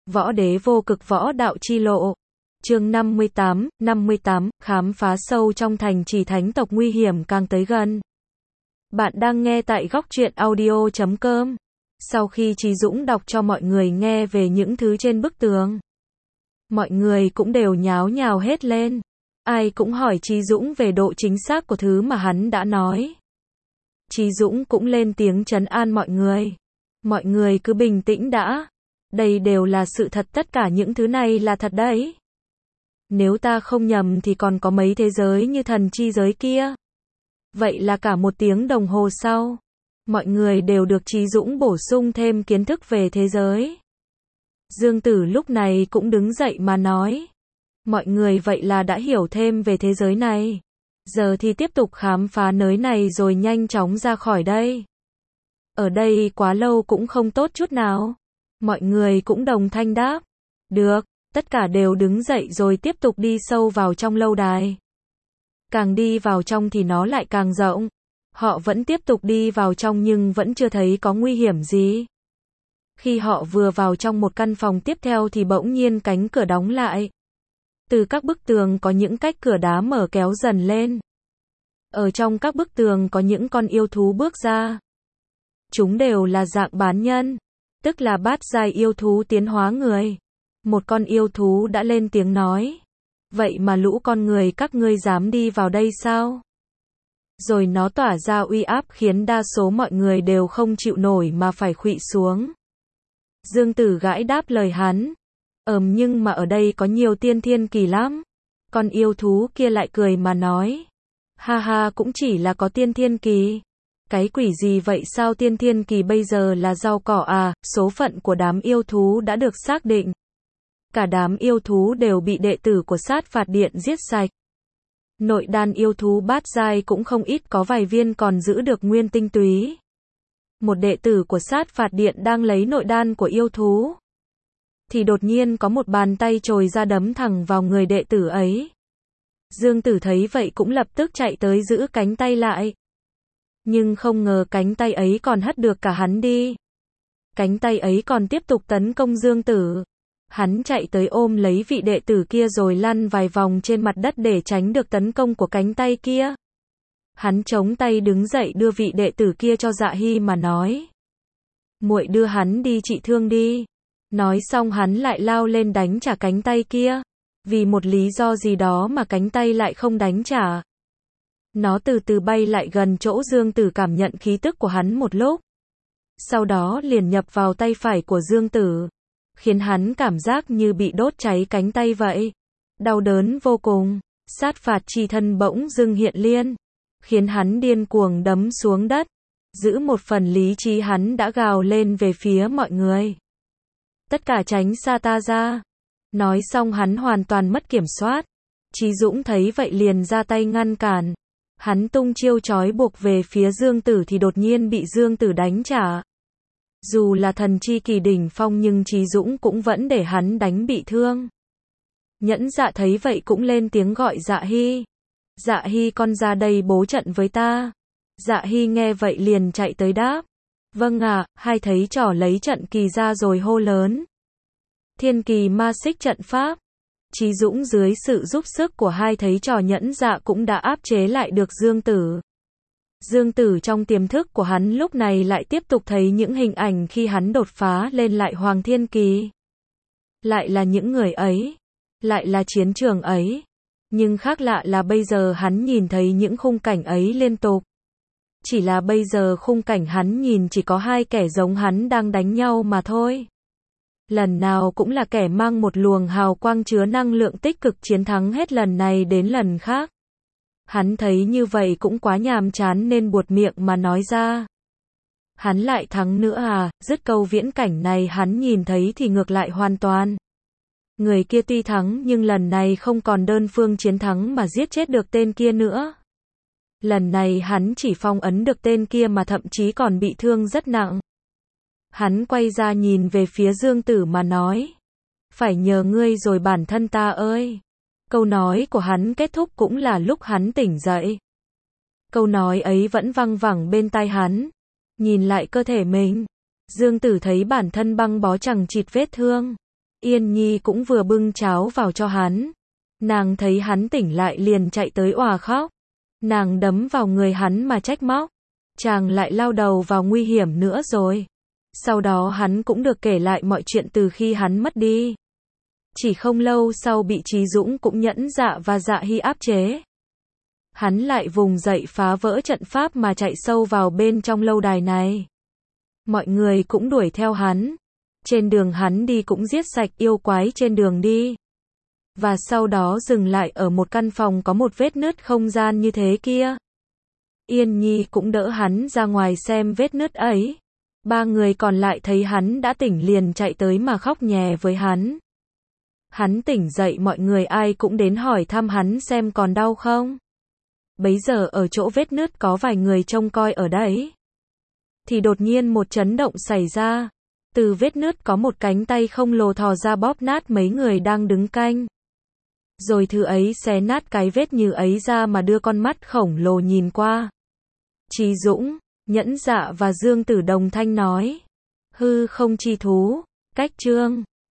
Võ đế vô cực võ đạo chi lộ. Chương 58, khám phá sâu trong thành trì thánh tộc nguy hiểm càng tới gần. Bạn đang nghe tại góc truyện audio.com. Sau khi Chí Dũng đọc cho mọi người nghe về những thứ trên bức tường, mọi người cũng đều nháo nhào hết lên. Ai cũng hỏi Chí Dũng về độ chính xác của thứ mà hắn đã nói. Chí Dũng cũng lên tiếng trấn an mọi người. Mọi người cứ bình tĩnh đã. Đây đều là sự thật, tất cả những thứ này là thật đấy. Nếu ta không nhầm thì còn có mấy thế giới như thần chi giới kia. Vậy là cả 1 tiếng đồng hồ sau, mọi người đều được Chí Dũng bổ sung thêm kiến thức về thế giới. Dương Tử lúc này cũng đứng dậy mà nói. Mọi người vậy là đã hiểu thêm về thế giới này. Giờ thì tiếp tục khám phá nơi này rồi nhanh chóng ra khỏi đây. Ở đây quá lâu cũng không tốt chút nào. Mọi người cũng đồng thanh đáp. Được, tất cả đều đứng dậy rồi tiếp tục đi sâu vào trong lâu đài. Càng đi vào trong thì nó lại càng rộng. Họ vẫn tiếp tục đi vào trong nhưng vẫn chưa thấy có nguy hiểm gì. Khi họ vừa vào trong một căn phòng tiếp theo thì bỗng nhiên cánh cửa đóng lại. Từ các bức tường có những cách cửa đá mở kéo dần lên. Ở trong các bức tường có những con yêu thú bước ra. Chúng đều là dạng bán nhân, tức là bát giai yêu thú tiến hóa người. Một con yêu thú đã lên tiếng nói. Vậy mà lũ con người các ngươi dám đi vào đây sao? Rồi nó tỏa ra uy áp khiến đa số mọi người đều không chịu nổi mà phải khuỵu xuống. Dương Tử gãi đáp lời hắn. Nhưng mà ở đây có nhiều tiên thiên kỳ lắm. Con yêu thú kia lại cười mà nói. Ha ha, cũng chỉ là có tiên thiên kỳ. Cái quỷ gì vậy, sao tiên thiên kỳ bây giờ là rau cỏ à? Số phận của đám yêu thú đã được xác định. Cả đám yêu thú đều bị đệ tử của Sát Phạt Điện giết sạch. Nội đan yêu thú bát giai cũng không ít, có vài viên còn giữ được nguyên tinh túy. Một đệ tử của Sát Phạt Điện đang lấy nội đan của yêu thú, thì đột nhiên có một bàn tay chồi ra đấm thẳng vào người đệ tử ấy. Dương Tử thấy vậy cũng lập tức chạy tới giữ cánh tay lại. Nhưng không ngờ cánh tay ấy còn hất được cả hắn đi. Cánh tay ấy còn tiếp tục tấn công Dương Tử. Hắn chạy tới ôm lấy vị đệ tử kia rồi lăn vài vòng trên mặt đất để tránh được tấn công của cánh tay kia. Hắn chống tay đứng dậy đưa vị đệ tử kia cho Dạ Hy mà nói. Muội đưa hắn đi trị thương đi. Nói xong hắn lại lao lên đánh trả cánh tay kia. Vì một lý do gì đó mà cánh tay lại không đánh trả. Nó từ từ bay lại gần chỗ Dương Tử, cảm nhận khí tức của hắn một lúc. Sau đó liền nhập vào tay phải của Dương Tử, khiến hắn cảm giác như bị đốt cháy cánh tay vậy. Đau đớn vô cùng, sát phạt chi thân bỗng dưng hiện lên, khiến hắn điên cuồng đấm xuống đất. Giữ một phần lý trí hắn đã gào lên về phía mọi người. Tất cả tránh xa ta ra. Nói xong hắn hoàn toàn mất kiểm soát. Chí Dũng thấy vậy liền ra tay ngăn cản. Hắn tung chiêu trói buộc về phía Dương Tử thì đột nhiên bị Dương Tử đánh trả. Dù là thần chi kỳ đỉnh phong nhưng Chí Dũng cũng vẫn để hắn đánh bị thương. Nhẫn Dạ thấy vậy cũng lên tiếng gọi Dạ Hy. Dạ Hy, con ra đây bố trận với ta. Dạ Hy nghe vậy liền chạy tới đáp. Vâng ạ. Hai thấy trò lấy trận kỳ ra rồi hô lớn. Thiên kỳ ma xích trận pháp. Chí Dũng dưới sự giúp sức của hai thấy trò Nhẫn Dạ cũng đã áp chế lại được Dương Tử. Dương Tử trong tiềm thức của hắn lúc này lại tiếp tục thấy những hình ảnh khi hắn đột phá lên lại Hoàng Thiên Kỳ. Lại là những người ấy. Lại là chiến trường ấy. Nhưng khác lạ là bây giờ hắn nhìn thấy những khung cảnh ấy liên tục. Chỉ là bây giờ khung cảnh hắn nhìn chỉ có 2 kẻ giống hắn đang đánh nhau mà thôi. Lần nào cũng là kẻ mang một luồng hào quang chứa năng lượng tích cực chiến thắng hết lần này đến lần khác. Hắn thấy như vậy cũng quá nhàm chán nên buột miệng mà nói ra. Hắn lại thắng nữa à? Dứt câu viễn cảnh này hắn nhìn thấy thì ngược lại hoàn toàn. Người kia tuy thắng nhưng lần này không còn đơn phương chiến thắng mà giết chết được tên kia nữa. Lần này hắn chỉ phong ấn được tên kia mà thậm chí còn bị thương rất nặng. Hắn quay ra nhìn về phía Dương Tử mà nói. Phải nhờ ngươi rồi bản thân ta ơi. Câu nói của hắn kết thúc cũng là lúc hắn tỉnh dậy. Câu nói ấy vẫn văng vẳng bên tai hắn. Nhìn lại cơ thể mình, Dương Tử thấy bản thân băng bó chằng chịt vết thương. Yên Nhi cũng vừa bưng cháo vào cho hắn. Nàng thấy hắn tỉnh lại liền chạy tới òa khóc. Nàng đấm vào người hắn mà trách móc. Chàng lại lao đầu vào nguy hiểm nữa rồi. Sau đó hắn cũng được kể lại mọi chuyện từ khi hắn mất đi. Chỉ không lâu sau bị Trí Dũng cũng Nhẫn Dạ và Dạ Hy áp chế. Hắn lại vùng dậy phá vỡ trận pháp mà chạy sâu vào bên trong lâu đài này. Mọi người cũng đuổi theo hắn. Trên đường hắn đi cũng giết sạch yêu quái trên đường đi. Và sau đó dừng lại ở một căn phòng có một vết nứt không gian như thế kia. Yên Nhi cũng đỡ hắn ra ngoài xem vết nứt ấy. Ba người còn lại thấy hắn đã tỉnh liền chạy tới mà khóc nhè với hắn. Hắn tỉnh dậy mọi người ai cũng đến hỏi thăm hắn xem còn đau không. Bấy giờ ở chỗ vết nứt có vài người trông coi ở đấy. Thì đột nhiên một chấn động xảy ra. Từ vết nứt có một cánh tay khổng lồ thò ra bóp nát mấy người đang đứng canh. Rồi thứ ấy xé nát cái vết như ấy ra mà đưa con mắt khổng lồ nhìn qua. Trí Dũng, Nhẫn Dạ và Dương Tử đồng thanh nói. Hư không chi thú, cách chương.